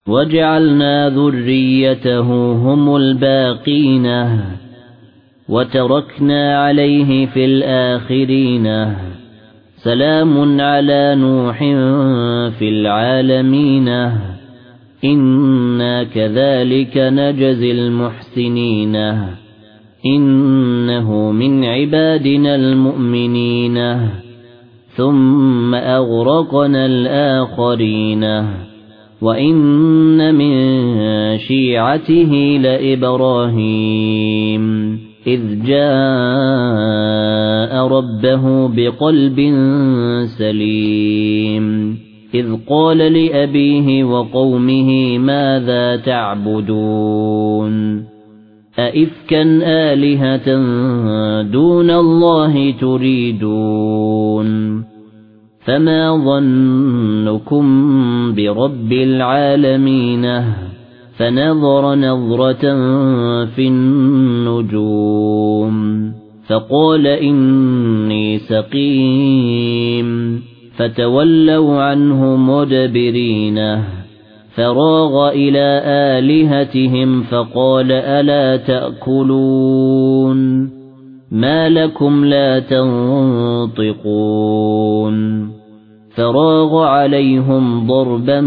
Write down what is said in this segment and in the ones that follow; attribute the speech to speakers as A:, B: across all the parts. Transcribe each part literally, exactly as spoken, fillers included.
A: وجعلنا ذريته هم الباقين وتركنا عليه في الآخرين سلام على نوح في العالمين إنا كذلك نجزي المحسنين إنه من عبادنا المؤمنين ثم أغرقنا الآخرين وإن من شيعته لإبراهيم إذ جاء ربه بقلب سليم إذ قال لأبيه وقومه ماذا تعبدون أئفكا آلهة دون الله تريدون فما ظنكم برب العالمين فنظر نظرة في النجوم فقال إني سقيم فتولوا عنه مدبرين فراغ إلى آلهتهم فقال ألا تأكلون ما لكم لا تنطقون فراغ عليهم ضربا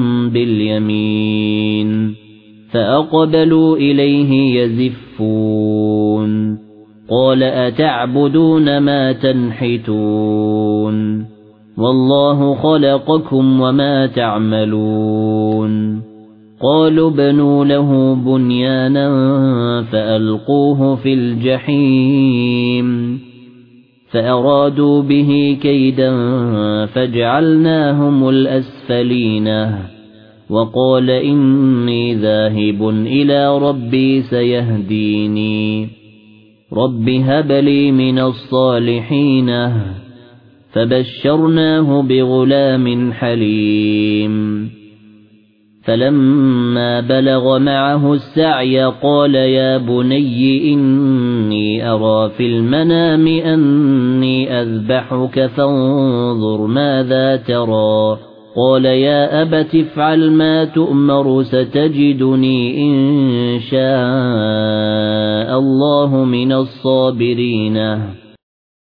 A: باليمين فأقبلوا إليه يزفون قال أتعبدون ما تنحتون والله خلقكم وما تعملون قالوا بنوا له بنيانا فألقوه في الجحيم فأرادوا به كيدا فجعلناهم الأسفلين وقال إني ذاهب إلى ربي سيهديني رب هب لي من الصالحين فبشرناه بغلام حليم فلما بلغ معه السعي قال يا بني إني أرى في المنام أني أذبحك فانظر ماذا ترى قال يا أبت افعل ما تؤمر ستجدني إن شاء الله من الصابرين